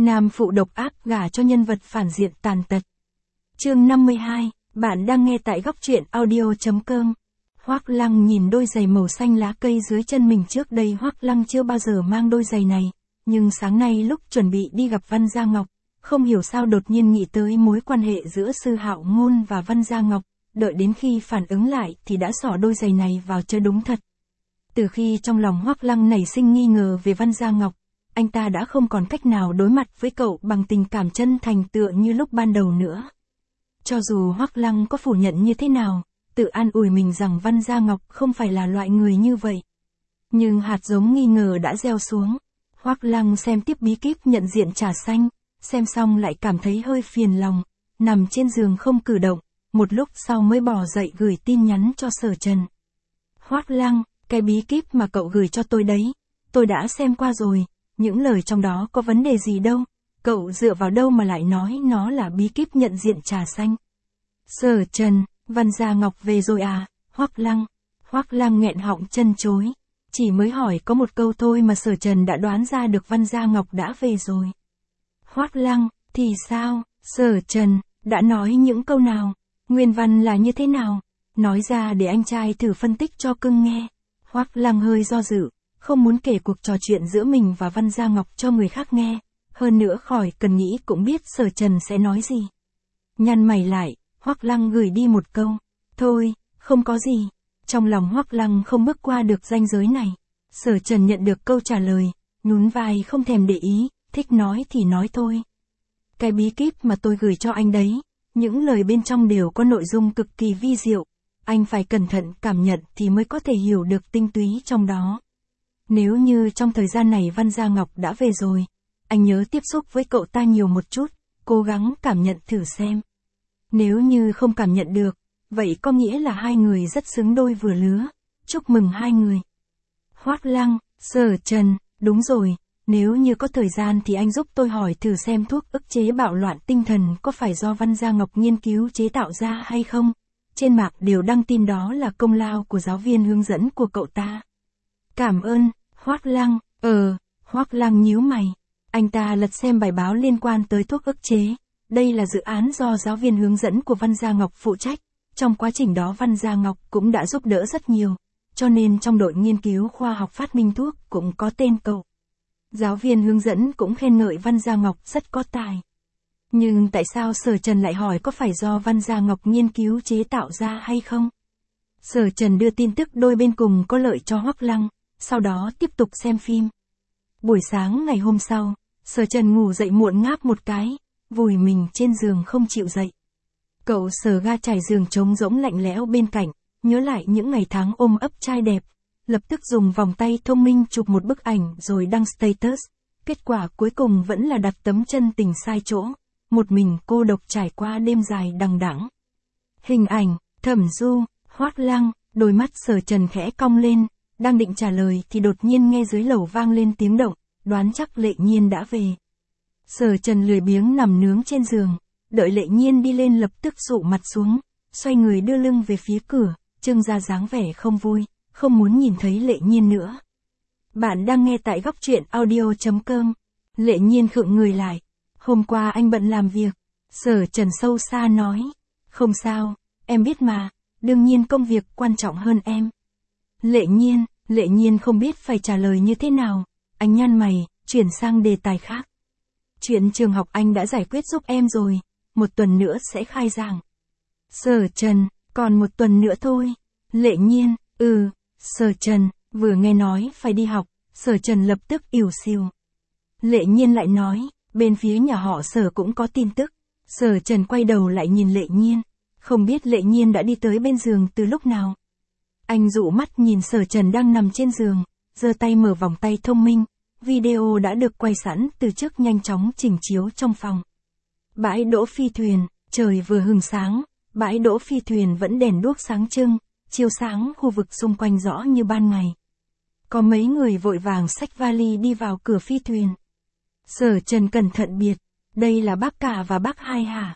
Nam phụ độc ác gả cho nhân vật phản diện tàn tật. Chương 52, bạn đang nghe tại góc truyện audio.com. Hoắc Lăng nhìn đôi giày màu xanh lá cây dưới chân mình, trước đây Hoắc Lăng chưa bao giờ mang đôi giày này, nhưng sáng nay lúc chuẩn bị đi gặp Văn Gia Ngọc, không hiểu sao đột nhiên nghĩ tới mối quan hệ giữa Sư Hạo Ngôn và Văn Gia Ngọc, đợi đến khi phản ứng lại thì đã xỏ đôi giày này vào chơi đúng thật. Từ khi trong lòng Hoắc Lăng nảy sinh nghi ngờ về Văn Gia Ngọc, anh ta đã không còn cách nào đối mặt với cậu bằng tình cảm chân thành tựa như lúc ban đầu nữa. Cho dù Hoắc Lăng có phủ nhận như thế nào, tự an ủi mình rằng Văn Gia Ngọc không phải là loại người như vậy, nhưng hạt giống nghi ngờ đã gieo xuống. Hoắc Lăng xem tiếp bí kíp nhận diện trà xanh, xem xong lại cảm thấy hơi phiền lòng, nằm trên giường không cử động, một lúc sau mới bò dậy gửi tin nhắn cho Sở Trần. Hoắc Lăng, cái bí kíp mà cậu gửi cho tôi đấy, tôi đã xem qua rồi, những lời trong đó có vấn đề gì đâu, cậu dựa vào đâu mà lại nói nó là bí kíp nhận diện trà xanh. Sở Trần, Văn Gia Ngọc về rồi à? Hoắc Lăng nghẹn họng chân chối, chỉ mới hỏi có một câu thôi mà Sở Trần đã đoán ra được Văn Gia Ngọc đã về rồi. Hoắc Lăng, thì sao? Sở Trần đã nói những câu nào? Nguyên văn là như thế nào? Nói ra để anh trai thử phân tích cho cưng nghe. Hoắc Lăng hơi do dự, không muốn kể cuộc trò chuyện giữa mình và Văn Gia Ngọc cho người khác nghe, hơn nữa khỏi cần nghĩ cũng biết Sở Trần sẽ nói gì. Nhăn mày lại, Hoắc Lăng gửi đi một câu, thôi, không có gì. Trong lòng Hoắc Lăng không bước qua được ranh giới này. Sở Trần nhận được câu trả lời, nhún vai không thèm để ý, thích nói thì nói thôi. Cái bí kíp mà tôi gửi cho anh đấy, những lời bên trong đều có nội dung cực kỳ vi diệu, anh phải cẩn thận cảm nhận thì mới có thể hiểu được tinh túy trong đó. Nếu như trong thời gian này Văn Gia Ngọc đã về rồi, anh nhớ tiếp xúc với cậu ta nhiều một chút, cố gắng cảm nhận thử xem. Nếu như không cảm nhận được, vậy có nghĩa là hai người rất xứng đôi vừa lứa, chúc mừng hai người. Hoắc Lăng, Sở Trần, đúng rồi, nếu như có thời gian thì anh giúp tôi hỏi thử xem thuốc ức chế bạo loạn tinh thần có phải do Văn Gia Ngọc nghiên cứu chế tạo ra hay không? Trên mạng đều đăng tin đó là công lao của giáo viên hướng dẫn của cậu ta. Cảm ơn, Hoắc Lăng, Hoắc Lăng nhíu mày. Anh ta lật xem bài báo liên quan tới thuốc ức chế. Đây là dự án do giáo viên hướng dẫn của Văn Gia Ngọc phụ trách. Trong quá trình đó Văn Gia Ngọc cũng đã giúp đỡ rất nhiều, cho nên trong đội nghiên cứu khoa học phát minh thuốc cũng có tên cậu. Giáo viên hướng dẫn cũng khen ngợi Văn Gia Ngọc rất có tài. Nhưng tại sao Sở Trần lại hỏi có phải do Văn Gia Ngọc nghiên cứu chế tạo ra hay không? Sở Trần đưa tin tức đôi bên cùng có lợi cho Hoắc Lăng, sau đó tiếp tục xem phim. Buổi sáng ngày hôm sau, Sở Trần ngủ dậy muộn ngáp một cái, vùi mình trên giường không chịu dậy. Cậu Sở ga trải giường trống rỗng lạnh lẽo bên cạnh, nhớ lại những ngày tháng ôm ấp trai đẹp, lập tức dùng vòng tay thông minh chụp một bức ảnh rồi đăng status. Kết quả cuối cùng vẫn là đặt tấm chân tình sai chỗ, một mình cô độc trải qua đêm dài đằng đẵng. Hình ảnh, Thẩm Du, Hoắc Lăng, đôi mắt Sở Trần khẽ cong lên, đang định trả lời thì đột nhiên nghe dưới lầu vang lên tiếng động, đoán chắc Lệ Nhiên đã về. Sở Trần lười biếng nằm nướng trên giường, đợi Lệ Nhiên đi lên lập tức dụ mặt xuống, xoay người đưa lưng về phía cửa, trưng ra dáng vẻ không vui, không muốn nhìn thấy Lệ Nhiên nữa. Bạn đang nghe tại góc truyện audio.com. Lệ Nhiên khựng người lại. Hôm qua anh bận làm việc. Sở Trần sâu xa nói. Không sao, em biết mà, đương nhiên công việc quan trọng hơn em. Lệ Nhiên không biết phải trả lời như thế nào. Anh nhăn mày, chuyển sang đề tài khác. Chuyện trường học anh đã giải quyết giúp em rồi, một tuần nữa sẽ khai giảng. Sở Trần, còn một tuần nữa thôi. Lệ Nhiên, Sở Trần, vừa nghe nói phải đi học, Sở Trần lập tức ỉu xìu. Lệ Nhiên lại nói, bên phía nhà họ Sở cũng có tin tức. Sở Trần quay đầu lại nhìn Lệ Nhiên, không biết Lệ Nhiên đã đi tới bên giường từ lúc nào. Anh dụ mắt nhìn Sở Trần đang nằm trên giường, giơ tay mở vòng tay thông minh, video đã được quay sẵn từ trước nhanh chóng chỉnh chiếu trong phòng. Bãi đỗ phi thuyền, trời vừa hừng sáng, bãi đỗ phi thuyền vẫn đèn đuốc sáng trưng, chiếu sáng khu vực xung quanh rõ như ban ngày. Có mấy người vội vàng xách vali đi vào cửa phi thuyền. Sở Trần cẩn thận biệt, đây là bác cả và bác hai hả?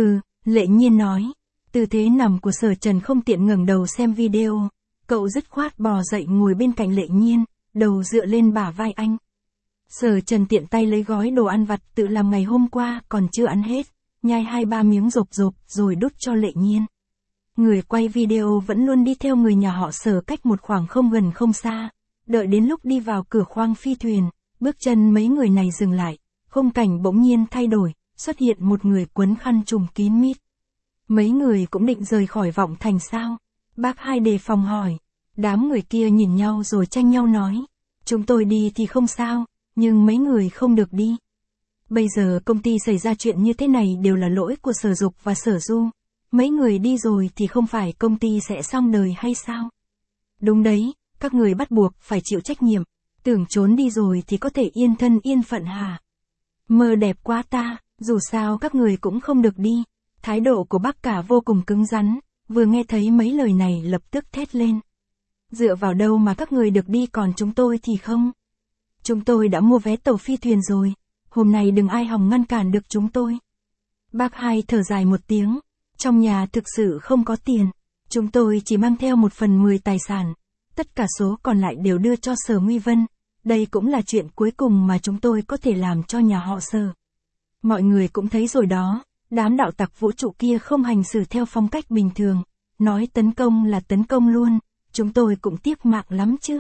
Lệ Nhiên nói. Tư thế nằm của Sở Trần không tiện ngẩng đầu xem video, cậu dứt khoát bò dậy ngồi bên cạnh Lệ Nhiên, đầu dựa lên bả vai anh. Sở Trần tiện tay lấy gói đồ ăn vặt tự làm ngày hôm qua còn chưa ăn hết, nhai 2-3 miếng rộp rộp rồi đút cho Lệ Nhiên. Người quay video vẫn luôn đi theo người nhà họ Sở cách một khoảng không gần không xa. Đợi đến lúc đi vào cửa khoang phi thuyền, bước chân mấy người này dừng lại, khung cảnh bỗng nhiên thay đổi, xuất hiện một người quấn khăn trùm kín mít. Mấy người cũng định rời khỏi Vọng Thành sao? Bác Hai đề phòng hỏi. Đám người kia nhìn nhau rồi tranh nhau nói. Chúng tôi đi thì không sao, nhưng mấy người không được đi. Bây giờ công ty xảy ra chuyện như thế này đều là lỗi của Sở Dục và Sở Du. Mấy người đi rồi thì không phải công ty sẽ xong đời hay sao? Đúng đấy, các người bắt buộc phải chịu trách nhiệm. Tưởng trốn đi rồi thì có thể yên thân yên phận hả? Mơ đẹp quá ta, dù sao các người cũng không được đi. Thái độ của bác cả vô cùng cứng rắn, vừa nghe thấy mấy lời này lập tức thét lên. Dựa vào đâu mà các người được đi còn chúng tôi thì không? Chúng tôi đã mua vé tàu phi thuyền rồi, hôm nay đừng ai hòng ngăn cản được chúng tôi. Bác Hai thở dài một tiếng, trong nhà thực sự không có tiền, chúng tôi chỉ mang theo 1/10 tài sản, tất cả số còn lại đều đưa cho Sở Nguy Vân, đây cũng là chuyện cuối cùng mà chúng tôi có thể làm cho nhà họ Sở. Mọi người cũng thấy rồi đó, đám đạo tặc vũ trụ kia không hành xử theo phong cách bình thường, nói tấn công là tấn công luôn, chúng tôi cũng tiếc mạng lắm chứ.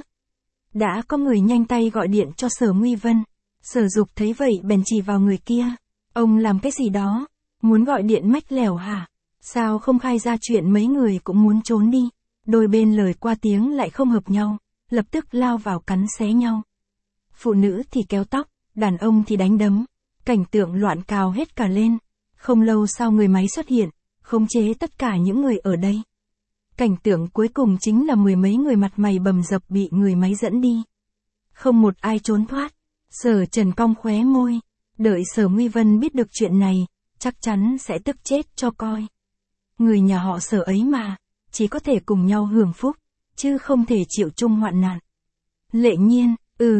Đã có người nhanh tay gọi điện cho Sở Nguy Vân. Sở Dục thấy vậy bèn chỉ vào người kia. Ông làm cái gì đó? Muốn gọi điện mách lẻo hả? Sao không khai ra chuyện mấy người cũng muốn trốn đi? Đôi bên lời qua tiếng lại không hợp nhau, lập tức lao vào cắn xé nhau. Phụ nữ thì kéo tóc, đàn ông thì đánh đấm. Cảnh tượng loạn cào hết cả lên. Không lâu sau người máy xuất hiện, khống chế tất cả những người ở đây. Cảnh tượng cuối cùng chính là 10 mấy người mặt mày bầm dập bị người máy dẫn đi. Không một ai trốn thoát. Sở Trần cong khóe môi. Đợi Sở Nguy Vân biết được chuyện này, chắc chắn sẽ tức chết cho coi. Người nhà họ Sở ấy mà, chỉ có thể cùng nhau hưởng phúc, chứ không thể chịu chung hoạn nạn. Lệ Nhiên,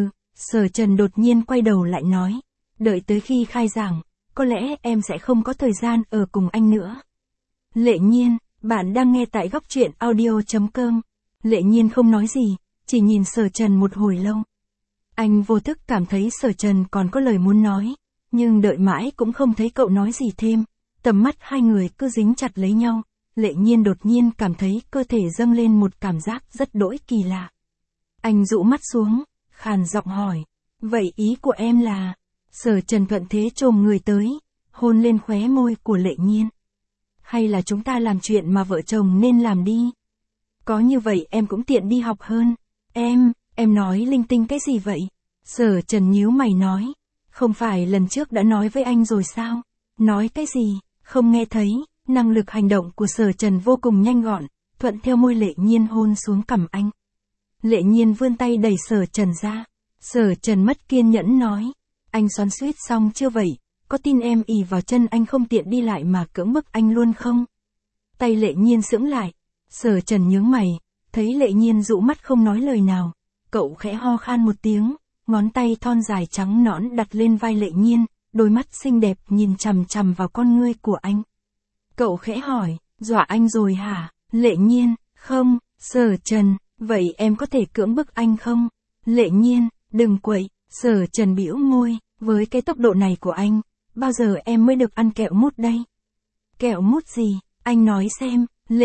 Sở Trần đột nhiên quay đầu lại nói. Đợi tới khi khai giảng, có lẽ em sẽ không có thời gian ở cùng anh nữa. Lệ Nhiên, bạn đang nghe tại góc truyện audio.com. Lệ Nhiên không nói gì, chỉ nhìn Sở Trần một hồi lâu. Anh vô thức cảm thấy Sở Trần còn có lời muốn nói, nhưng đợi mãi cũng không thấy cậu nói gì thêm. Tầm mắt hai người cứ dính chặt lấy nhau, Lệ Nhiên đột nhiên cảm thấy cơ thể dâng lên một cảm giác rất đỗi kỳ lạ. Anh dụ mắt xuống, khàn giọng hỏi, vậy ý của em là... Sở Trần thuận thế chồm người tới, hôn lên khóe môi của Lệ Nhiên. Hay là chúng ta làm chuyện mà vợ chồng nên làm đi. Có như vậy em cũng tiện đi học hơn. Em nói linh tinh cái gì vậy? Sở Trần nhíu mày nói. Không phải lần trước đã nói với anh rồi sao? Nói cái gì? Không nghe thấy. Năng lực hành động của Sở Trần vô cùng nhanh gọn, thuận theo môi Lệ Nhiên hôn xuống cằm anh. Lệ Nhiên vươn tay đẩy Sở Trần ra. Sở Trần mất kiên nhẫn nói. Anh xoắn xuýt xong chưa vậy? Có tin em ì vào chân anh không tiện đi lại mà cưỡng bức anh luôn không? Tay Lệ Nhiên sững lại. Sở Trần nhướng mày, thấy Lệ Nhiên dụ mắt không nói lời nào. Cậu khẽ ho khan một tiếng, ngón tay thon dài trắng nõn đặt lên vai Lệ Nhiên, đôi mắt xinh đẹp nhìn chằm chằm vào con ngươi của anh. Cậu khẽ hỏi, dọa anh rồi hả? Lệ Nhiên, không. Sở Trần, vậy em có thể cưỡng bức anh không? Lệ Nhiên, đừng quậy. Sở Trần bĩu môi, với cái tốc độ này của anh, bao giờ em mới được ăn kẹo mút đây? Kẹo mút gì? Anh nói xem.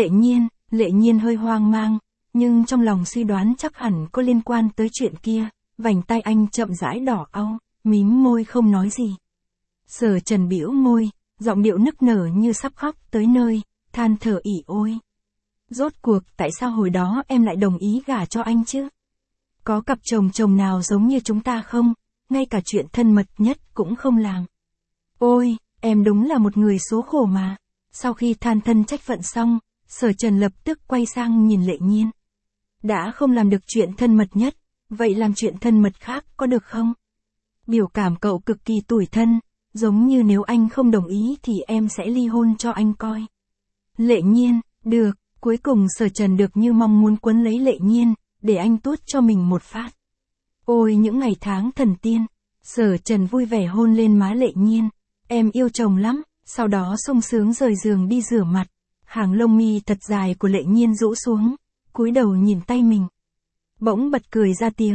Lệ Nhiên hơi hoang mang, nhưng trong lòng suy đoán chắc hẳn có liên quan tới chuyện kia, vành tay anh chậm rãi đỏ au, mím môi không nói gì. Sở Trần bĩu môi, giọng điệu nức nở như sắp khóc tới nơi, than thở ỉ ôi. Rốt cuộc tại sao hồi đó em lại đồng ý gả cho anh chứ? Có cặp chồng nào giống như chúng ta không? Ngay cả chuyện thân mật nhất cũng không làm. Ôi, em đúng là một người số khổ mà. Sau khi than thân trách phận xong, Sở Trần lập tức quay sang nhìn Lệ Nhiên. Đã không làm được chuyện thân mật nhất, vậy làm chuyện thân mật khác có được không? Biểu cảm cậu cực kỳ tủi thân, giống như nếu anh không đồng ý thì em sẽ ly hôn cho anh coi. Lệ Nhiên, được, cuối cùng Sở Trần được như mong muốn quấn lấy Lệ Nhiên, để anh tuốt cho mình một phát. Ôi những ngày tháng thần tiên, Sở Trần vui vẻ hôn lên má Lệ Nhiên. Em yêu chồng lắm, sau đó sung sướng rời giường đi rửa mặt. Hàng lông mi thật dài của Lệ Nhiên rũ xuống, cúi đầu nhìn tay mình. Bỗng bật cười ra tiếng.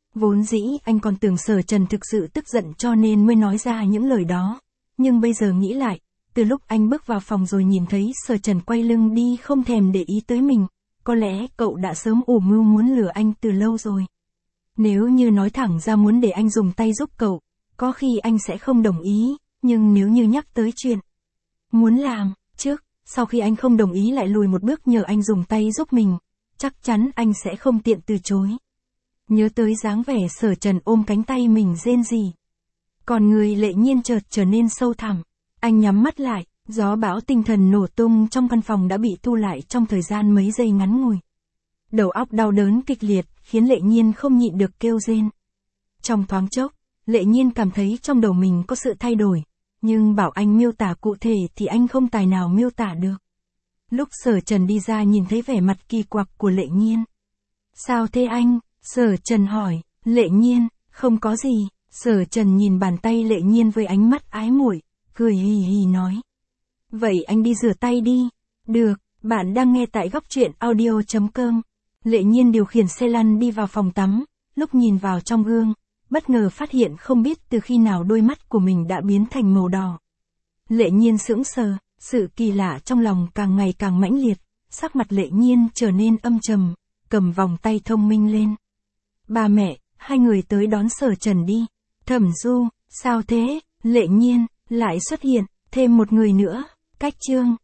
Vốn dĩ anh còn tưởng Sở Trần thực sự tức giận cho nên mới nói ra những lời đó. Nhưng bây giờ nghĩ lại, từ lúc anh bước vào phòng rồi nhìn thấy Sở Trần quay lưng đi không thèm để ý tới mình, có lẽ cậu đã sớm ủ mưu muốn lừa anh từ lâu rồi. Nếu như nói thẳng ra muốn để anh dùng tay giúp cậu, có khi anh sẽ không đồng ý, nhưng nếu như nhắc tới chuyện muốn làm, trước, sau khi anh không đồng ý lại lùi một bước nhờ anh dùng tay giúp mình, chắc chắn anh sẽ không tiện từ chối. Nhớ tới dáng vẻ Sở Trần ôm cánh tay mình rên rỉ. Còn người Lệ Nhiên chợt trở nên sâu thẳm. Anh nhắm mắt lại, gió bão tinh thần nổ tung trong căn phòng đã bị thu lại trong thời gian mấy giây ngắn ngủi. Đầu óc đau đớn kịch liệt, khiến Lệ Nhiên không nhịn được kêu rên. Trong thoáng chốc, Lệ Nhiên cảm thấy trong đầu mình có sự thay đổi, nhưng bảo anh miêu tả cụ thể thì anh không tài nào miêu tả được. Lúc Sở Trần đi ra nhìn thấy vẻ mặt kỳ quặc của Lệ Nhiên. Sao thế anh? Sở Trần hỏi. Lệ Nhiên, không có gì. Sở Trần nhìn bàn tay Lệ Nhiên với ánh mắt ái muội, cười hì hì nói. Vậy anh đi rửa tay đi. Được, bạn đang nghe tại góc truyện audio.com. Lệ Nhiên điều khiển xe lăn đi vào phòng tắm, lúc nhìn vào trong gương, bất ngờ phát hiện không biết từ khi nào đôi mắt của mình đã biến thành màu đỏ. Lệ Nhiên sững sờ, sự kỳ lạ trong lòng càng ngày càng mãnh liệt, sắc mặt Lệ Nhiên trở nên âm trầm, cầm vòng tay thông minh lên. Ba mẹ, hai người tới đón Sở Trần đi. Thẩm Du, sao thế? Lệ Nhiên, lại xuất hiện, thêm một người nữa. Cách chương.